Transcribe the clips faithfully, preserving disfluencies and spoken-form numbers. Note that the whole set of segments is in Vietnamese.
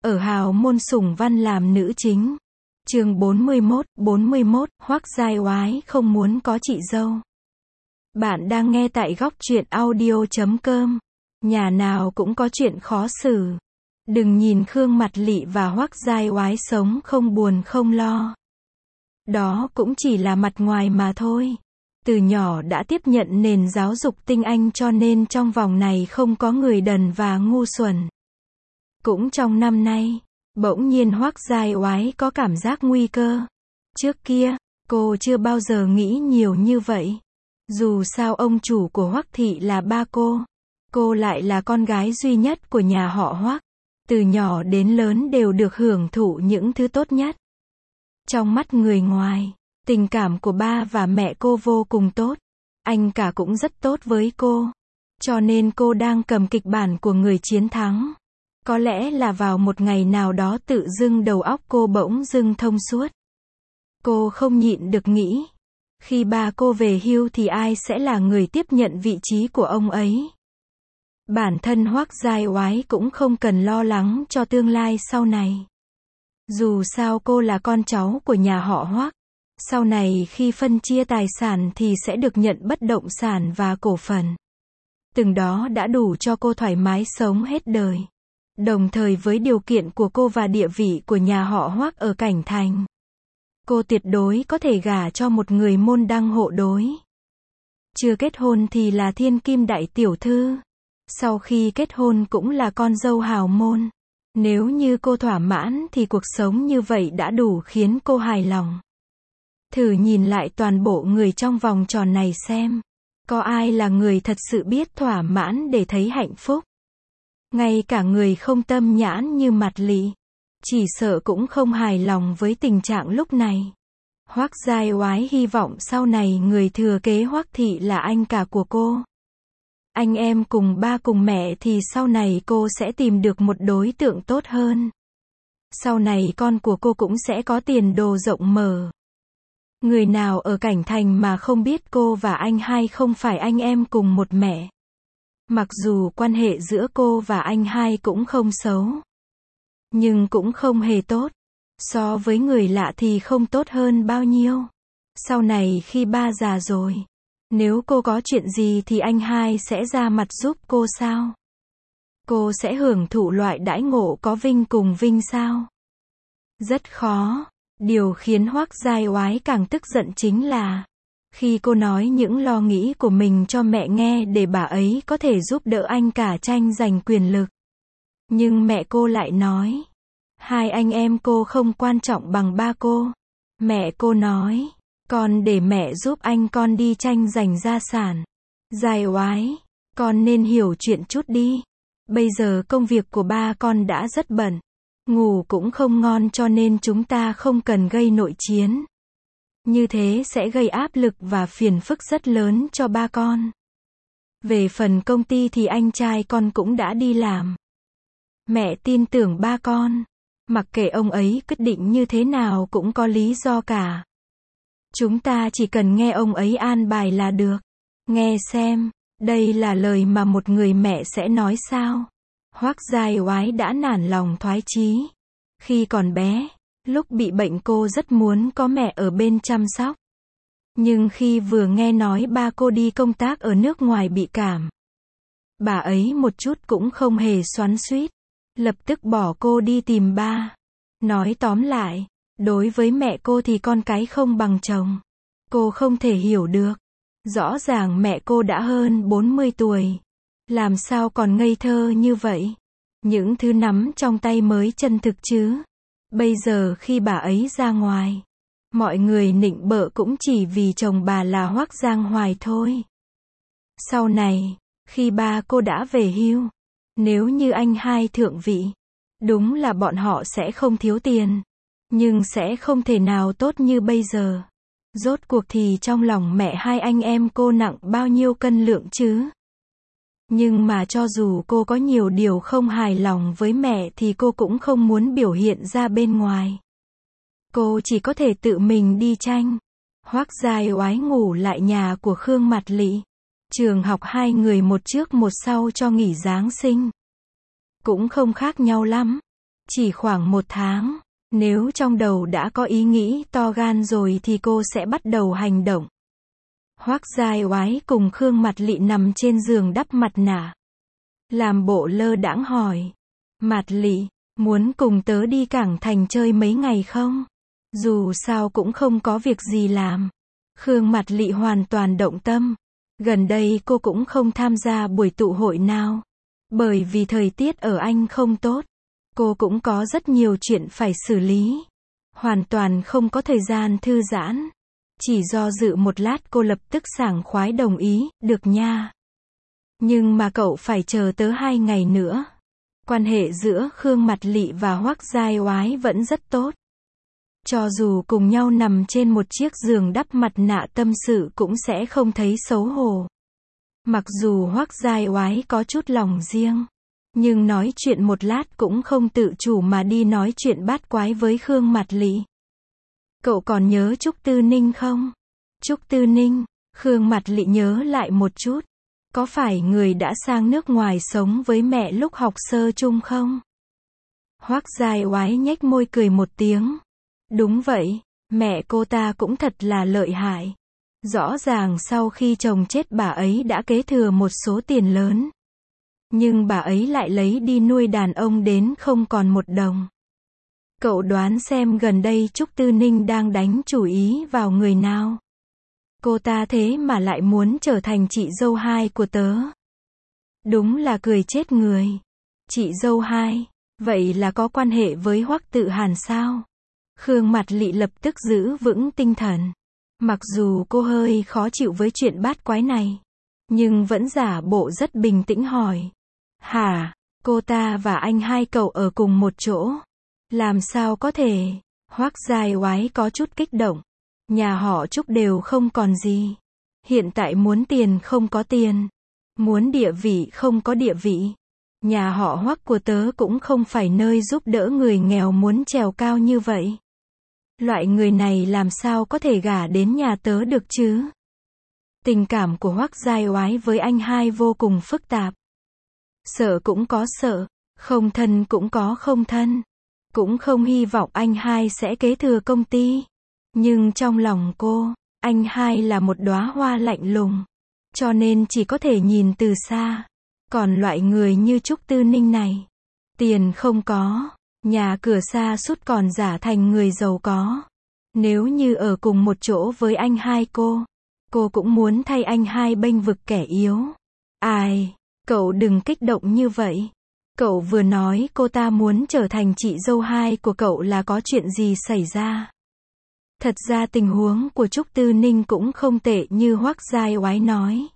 ở hào môn Sủng Văn làm nữ chính. Chương bốn mươi mốt, bốn mươi mốt, Hoắc Giai Oái không muốn có chị dâu. Bạn đang nghe tại góc truyện audio chấm com. Nhà nào cũng có chuyện khó xử. Đừng nhìn Khương Mặt Lị và Hoắc Giai Oái sống không buồn không lo. Đó cũng chỉ là mặt ngoài mà thôi. Từ nhỏ đã tiếp nhận nền giáo dục tinh Anh cho nên trong vòng này không có người đần và ngu xuẩn. Cũng trong năm nay, bỗng nhiên Hoắc Giai Oái có cảm giác nguy cơ. Trước kia, cô chưa bao giờ nghĩ nhiều như vậy. Dù sao ông chủ của Hoắc thị là ba cô. Cô lại là con gái duy nhất của nhà họ Hoắc. Từ nhỏ đến lớn đều được hưởng thụ những thứ tốt nhất. Trong mắt người ngoài, tình cảm của ba và mẹ cô vô cùng tốt. Anh cả cũng rất tốt với cô. Cho nên cô đang cầm kịch bản của người chiến thắng. Có lẽ là vào một ngày nào đó tự dưng đầu óc cô bỗng dưng thông suốt. Cô không nhịn được nghĩ. Khi ba cô về hưu thì ai sẽ là người tiếp nhận vị trí của ông ấy? Bản thân Hoắc Giai Oái cũng không cần lo lắng cho tương lai sau này. Dù sao cô là con cháu của nhà họ Hoắc. Sau này khi phân chia tài sản thì sẽ được nhận bất động sản và cổ phần. Từng đó đã đủ cho cô thoải mái sống hết đời. Đồng thời với điều kiện của cô và địa vị của nhà họ Hoắc ở Cảnh Thành, cô tuyệt đối có thể gả cho một người môn đăng hộ đối. Chưa kết hôn thì là thiên kim đại tiểu thư. Sau khi kết hôn cũng là con dâu hào môn. Nếu như cô thỏa mãn thì cuộc sống như vậy đã đủ khiến cô hài lòng. Thử nhìn lại toàn bộ người trong vòng tròn này xem. Có ai là người thật sự biết thỏa mãn để thấy hạnh phúc? Ngay cả người không tâm nhãn như Mặt Lị, chỉ sợ cũng không hài lòng với tình trạng lúc này. Hoắc Giai Oái hy vọng sau này người thừa kế Hoắc thị là anh cả của cô. Anh em cùng ba cùng mẹ thì sau này cô sẽ tìm được một đối tượng tốt hơn. Sau này con của cô cũng sẽ có tiền đồ rộng mở. Người nào ở Cảnh Thành mà không biết cô và anh hai không phải anh em cùng một mẹ. Mặc dù quan hệ giữa cô và anh hai cũng không xấu, nhưng cũng không hề tốt. So với người lạ thì không tốt hơn bao nhiêu. Sau này khi ba già rồi, nếu cô có chuyện gì thì anh hai sẽ ra mặt giúp cô sao? Cô sẽ hưởng thụ loại đãi ngộ có vinh cùng vinh sao? Rất khó. Điều khiến Hoắc Giai Oái càng tức giận chính là khi cô nói những lo nghĩ của mình cho mẹ nghe để bà ấy có thể giúp đỡ anh cả tranh giành quyền lực. Nhưng mẹ cô lại nói, hai anh em cô không quan trọng bằng ba cô. Mẹ cô nói, con để mẹ giúp anh con đi tranh giành gia sản. Giai Oái, con nên hiểu chuyện chút đi. Bây giờ công việc của ba con đã rất bận. Ngủ cũng không ngon cho nên chúng ta không cần gây nội chiến. Như thế sẽ gây áp lực và phiền phức rất lớn cho ba con. Về phần công ty thì anh trai con cũng đã đi làm. Mẹ tin tưởng ba con. Mặc kệ ông ấy quyết định như thế nào cũng có lý do cả. Chúng ta chỉ cần nghe ông ấy an bài là được. Nghe xem, đây là lời mà một người mẹ sẽ nói sao? Hoắc Giai Oái đã nản lòng thoái chí. Khi còn bé, lúc bị bệnh cô rất muốn có mẹ ở bên chăm sóc. Nhưng khi vừa nghe nói ba cô đi công tác ở nước ngoài bị cảm, bà ấy một chút cũng không hề xoắn xuýt, lập tức bỏ cô đi tìm ba. Nói tóm lại, đối với mẹ cô thì con cái không bằng chồng. Cô không thể hiểu được. Rõ ràng mẹ cô đã hơn bốn mươi tuổi. Làm sao còn ngây thơ như vậy? Những thứ nắm trong tay mới chân thực chứ. Bây giờ khi bà ấy ra ngoài, mọi người nịnh bợ cũng chỉ vì chồng bà là Hoắc Giang Hoài thôi. Sau này, khi ba cô đã về hưu, nếu như anh hai thượng vị, đúng là bọn họ sẽ không thiếu tiền, nhưng sẽ không thể nào tốt như bây giờ. Rốt cuộc thì trong lòng mẹ hai anh em cô nặng bao nhiêu cân lượng chứ? Nhưng mà cho dù cô có nhiều điều không hài lòng với mẹ thì cô cũng không muốn biểu hiện ra bên ngoài. Cô chỉ có thể tự mình đi tranh. Hoắc Giai Oái ngủ lại nhà của Khương Mặt Lị. Trường học hai người một trước một sau cho nghỉ Giáng sinh. Cũng không khác nhau lắm. Chỉ khoảng một tháng. Nếu trong đầu đã có ý nghĩ to gan rồi thì cô sẽ bắt đầu hành động. Hoắc Giai Oái cùng Khương Mạt Lị nằm trên giường đắp mặt nạ. Làm bộ lơ đãng hỏi. Mạt Lị, muốn cùng tớ đi Cảng Thành chơi mấy ngày không? Dù sao cũng không có việc gì làm. Khương Mạt Lị hoàn toàn động tâm. Gần đây cô cũng không tham gia buổi tụ hội nào. Bởi vì thời tiết ở Anh không tốt. Cô cũng có rất nhiều chuyện phải xử lý. Hoàn toàn không có thời gian thư giãn. Chỉ do dự một lát cô lập tức sảng khoái đồng ý, được nha. Nhưng mà cậu phải chờ tớ hai ngày nữa. Quan hệ giữa Khương Mạt Lị và Hoắc Giai Oái vẫn rất tốt. Cho dù cùng nhau nằm trên một chiếc giường đắp mặt nạ tâm sự cũng sẽ không thấy xấu hổ. Mặc dù Hoắc Giai Oái có chút lòng riêng, nhưng nói chuyện một lát cũng không tự chủ mà đi nói chuyện bát quái với Khương Mạt Lị. Cậu còn nhớ Trúc Tư Ninh không? Trúc Tư Ninh, Khương Mạt Lị nhớ lại một chút. Có phải người đã sang nước ngoài sống với mẹ lúc học sơ chung không? Hoắc Giai Oái nhếch môi cười một tiếng. Đúng vậy, mẹ cô ta cũng thật là lợi hại. Rõ ràng sau khi chồng chết bà ấy đã kế thừa một số tiền lớn. Nhưng bà ấy lại lấy đi nuôi đàn ông đến không còn một đồng. Cậu đoán xem gần đây Trúc Tư Ninh đang đánh chủ ý vào người nào? Cô ta thế mà lại muốn trở thành chị dâu hai của tớ. Đúng là cười chết người. Chị dâu hai, vậy là có quan hệ với Hoắc Tự Hàn sao? Khương Mạt Lị lập tức giữ vững tinh thần. Mặc dù cô hơi khó chịu với chuyện bát quái này, nhưng vẫn giả bộ rất bình tĩnh hỏi. Hả, cô ta và anh hai cậu ở cùng một chỗ? Làm sao có thể? Hoắc Giai Oái có chút kích động. Nhà họ Trúc đều không còn gì. Hiện tại muốn tiền không có tiền. Muốn địa vị không có địa vị. Nhà họ Hoắc của tớ cũng không phải nơi giúp đỡ người nghèo muốn trèo cao như vậy. Loại người này làm sao có thể gả đến nhà tớ được chứ? Tình cảm của Hoắc Giai Oái với anh hai vô cùng phức tạp. Sợ cũng có sợ, không thân cũng có không thân. Cũng không hy vọng anh hai sẽ kế thừa công ty. Nhưng trong lòng cô, anh hai là một đóa hoa lạnh lùng. Cho nên chỉ có thể nhìn từ xa. Còn loại người như Trúc Tư Ninh này, tiền không có, nhà cửa xa sút còn giả thành người giàu có. Nếu như ở cùng một chỗ với anh hai cô, cô cũng muốn thay anh hai bênh vực kẻ yếu. Ai, cậu đừng kích động như vậy. Cậu vừa nói cô ta muốn trở thành chị dâu hai của cậu là có chuyện gì xảy ra? Thật ra tình huống của Trúc Tư Ninh cũng không tệ như Hoắc Giai Oái nói.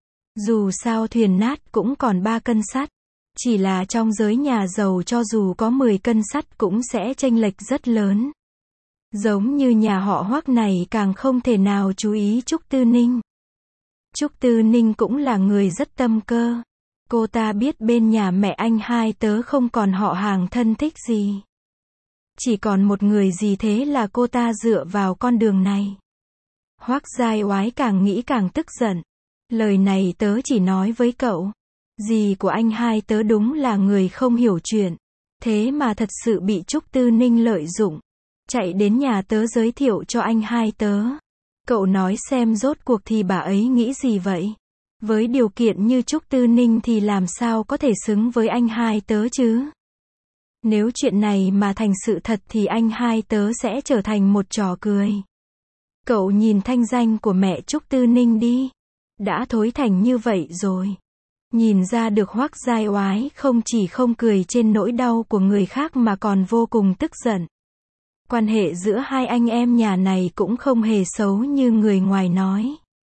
Dù sao thuyền nát cũng còn ba cân sắt. Chỉ là trong giới nhà giàu cho dù có mười cân sắt cũng sẽ chênh lệch rất lớn. Giống như nhà họ Hoắc này càng không thể nào chú ý Trúc Tư Ninh. Trúc Tư Ninh cũng là người rất tâm cơ. Cô ta biết bên nhà mẹ anh hai tớ không còn họ hàng thân thích gì. Chỉ còn một người gì thế là cô ta dựa vào con đường này. Hoắc Giai Oái càng nghĩ càng tức giận. Lời này tớ chỉ nói với cậu. Dì của anh hai tớ đúng là người không hiểu chuyện. Thế mà thật sự bị Trúc Tư Ninh lợi dụng. Chạy đến nhà tớ giới thiệu cho anh hai tớ. Cậu nói xem rốt cuộc thì bà ấy nghĩ gì vậy? Với điều kiện như Trúc Tư Ninh thì làm sao có thể xứng với anh hai tớ chứ? Nếu chuyện này mà thành sự thật thì anh hai tớ sẽ trở thành một trò cười. Cậu nhìn thanh danh của mẹ Trúc Tư Ninh đi. Đã thối thành như vậy rồi. Nhìn ra được Hoắc Giai Oái không chỉ không cười trên nỗi đau của người khác mà còn vô cùng tức giận. Quan hệ giữa hai anh em nhà này cũng không hề xấu như người ngoài nói.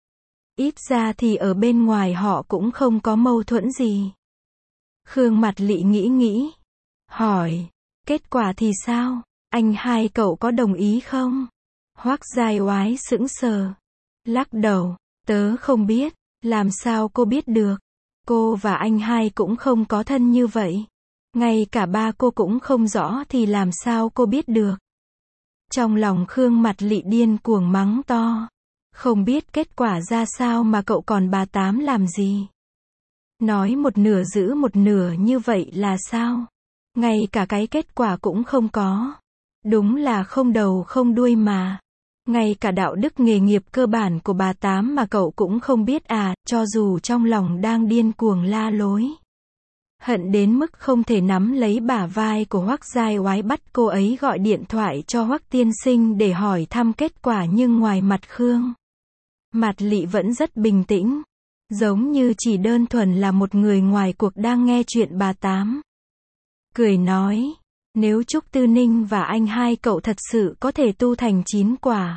Ít ra thì ở bên ngoài họ cũng không có mâu thuẫn gì. Khương Mạt Lị nghĩ nghĩ. Hỏi, kết quả thì sao? Anh hai cậu có đồng ý không? Hoắc Giai Oái sững sờ. Lắc đầu, tớ không biết, làm sao cô biết được? Cô và anh hai cũng không có thân như vậy. Ngay cả ba cô cũng không rõ thì làm sao cô biết được? Trong lòng Khương Mạt Lị điên cuồng mắng to. Không biết kết quả ra sao mà cậu còn bà tám làm gì? Nói một nửa giữ một nửa như vậy là sao? Ngay cả cái kết quả cũng không có. Đúng là không đầu không đuôi mà. Ngay cả đạo đức nghề nghiệp cơ bản của bà Tám mà cậu cũng không biết à, cho dù trong lòng đang điên cuồng la lối. Hận đến mức không thể nắm lấy bả vai của Hoắc Giai Oái bắt cô ấy gọi điện thoại cho Hoắc tiên sinh để hỏi thăm kết quả, nhưng ngoài mặt Khương Mạt Lị vẫn rất bình tĩnh. Giống như chỉ đơn thuần là một người ngoài cuộc đang nghe chuyện bà Tám. Cười nói, nếu Trúc Tư Ninh và anh hai cậu thật sự có thể tu thành chín quả,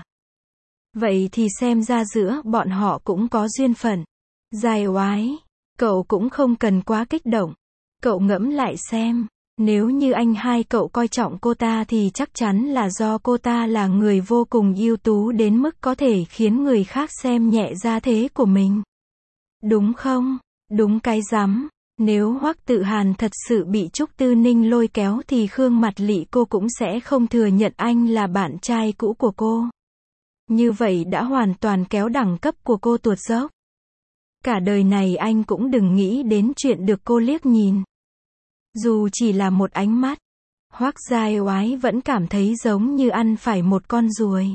vậy thì xem ra giữa bọn họ cũng có duyên phận. Giai Oái, cậu cũng không cần quá kích động. Cậu ngẫm lại xem, nếu như anh hai cậu coi trọng cô ta thì chắc chắn là do cô ta là người vô cùng ưu tú đến mức có thể khiến người khác xem nhẹ gia thế của mình. Đúng không? Đúng cái rắm. Nếu Hoắc Tự Hàn thật sự bị Trúc Tư Ninh lôi kéo thì Khương Mạt Lị cô cũng sẽ không thừa nhận anh là bạn trai cũ của cô. Như vậy đã hoàn toàn kéo đẳng cấp của cô tuột dốc. Cả đời này anh cũng đừng nghĩ đến chuyện được cô liếc nhìn. Dù chỉ là một ánh mắt, Hoắc Giai Oái vẫn cảm thấy giống như ăn phải một con ruồi.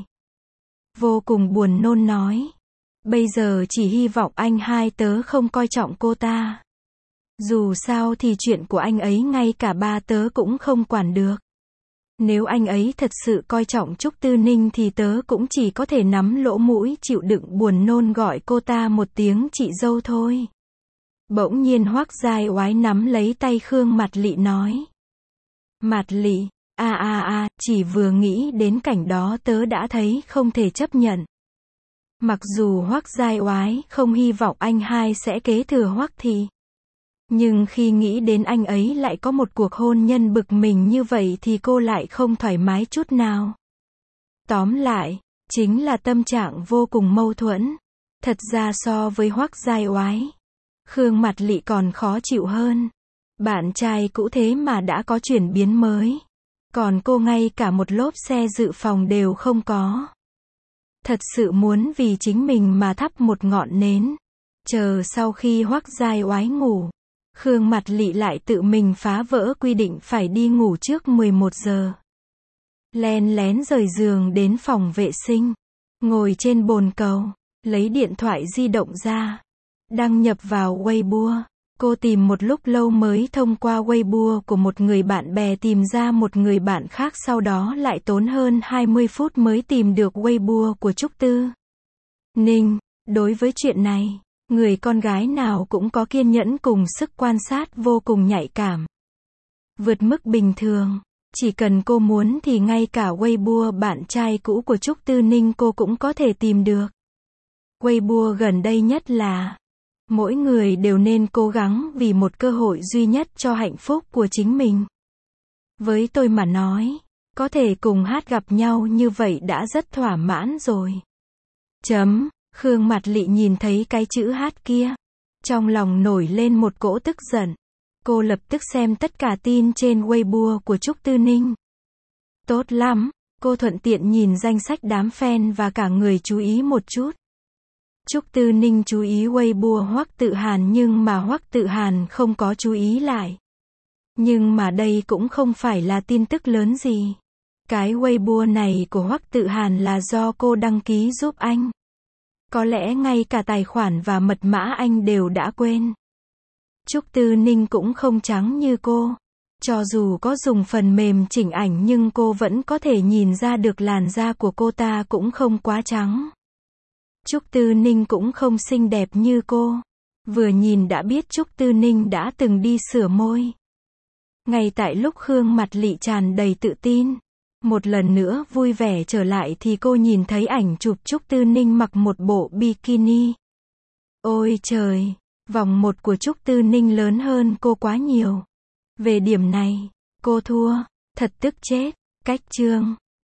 Vô cùng buồn nôn nói. Bây giờ chỉ hy vọng anh hai tớ không coi trọng cô ta. Dù sao thì chuyện của anh ấy ngay cả ba tớ cũng không quản được. Nếu anh ấy thật sự coi trọng Trúc Tư Ninh thì tớ cũng chỉ có thể nắm lỗ mũi chịu đựng buồn nôn gọi cô ta một tiếng chị dâu thôi. Bỗng nhiên Hoắc Giai Oái nắm lấy tay Khương Mạt Lị nói. Mạt Lị, a a a, chỉ vừa nghĩ đến cảnh đó tớ đã thấy không thể chấp nhận. Mặc dù Hoắc Giai Oái không hy vọng anh hai sẽ kế thừa Hoắc Thị, nhưng khi nghĩ đến anh ấy lại có một cuộc hôn nhân bực mình như vậy thì cô lại không thoải mái chút nào. Tóm lại, chính là tâm trạng vô cùng mâu thuẫn. Thật ra so với Hoắc Giai Oái, Khương Mạt Lị còn khó chịu hơn. Bạn trai cũ thế mà đã có chuyển biến mới. Còn cô ngay cả một lốp xe dự phòng đều không có. Thật sự muốn vì chính mình mà thắp một ngọn nến. Chờ sau khi Hoắc Giai Oái ngủ, Khương Mạt Lị lại tự mình phá vỡ quy định phải đi ngủ trước mười một giờ. Len lén rời giường đến phòng vệ sinh. Ngồi trên bồn cầu, lấy điện thoại di động ra. Đăng nhập vào Weibo. Cô tìm một lúc lâu mới thông qua Weibo của một người bạn bè tìm ra một người bạn khác, sau đó lại tốn hơn hai mươi phút mới tìm được Weibo của Trúc Tư Ninh. Đối với chuyện này, người con gái nào cũng có kiên nhẫn cùng sức quan sát vô cùng nhạy cảm. Vượt mức bình thường, chỉ cần cô muốn thì ngay cả Weibo bạn trai cũ của Trúc Tư Ninh cô cũng có thể tìm được. Weibo gần đây nhất là mỗi người đều nên cố gắng vì một cơ hội duy nhất cho hạnh phúc của chính mình. Với tôi mà nói, có thể cùng hát gặp nhau như vậy đã rất thỏa mãn rồi. Chấm, Khương Mạt Lị nhìn thấy cái chữ hát kia. Trong lòng nổi lên một cỗ tức giận. Cô lập tức xem tất cả tin trên Weibo của Trúc Tư Ninh. Tốt lắm, cô thuận tiện nhìn danh sách đám fan và cả người chú ý một chút. Trúc Tư Ninh chú ý Weibo Hoắc Tự Hàn nhưng mà Hoắc Tự Hàn không có chú ý lại. Nhưng mà đây cũng không phải là tin tức lớn gì. Cái Weibo này của Hoắc Tự Hàn là do cô đăng ký giúp anh. Có lẽ ngay cả tài khoản và mật mã anh đều đã quên. Trúc Tư Ninh cũng không trắng như cô. Cho dù có dùng phần mềm chỉnh ảnh nhưng cô vẫn có thể nhìn ra được làn da của cô ta cũng không quá trắng. Trúc Tư Ninh cũng không xinh đẹp như cô. Vừa nhìn đã biết Trúc Tư Ninh đã từng đi sửa môi. Ngay tại lúc Khương Mạt Lị tràn đầy tự tin, một lần nữa vui vẻ trở lại thì cô nhìn thấy ảnh chụp Trúc Tư Ninh mặc một bộ bikini. Ôi trời, vòng một của Trúc Tư Ninh lớn hơn cô quá nhiều. Về điểm này, cô thua, thật tức chết. Cách chương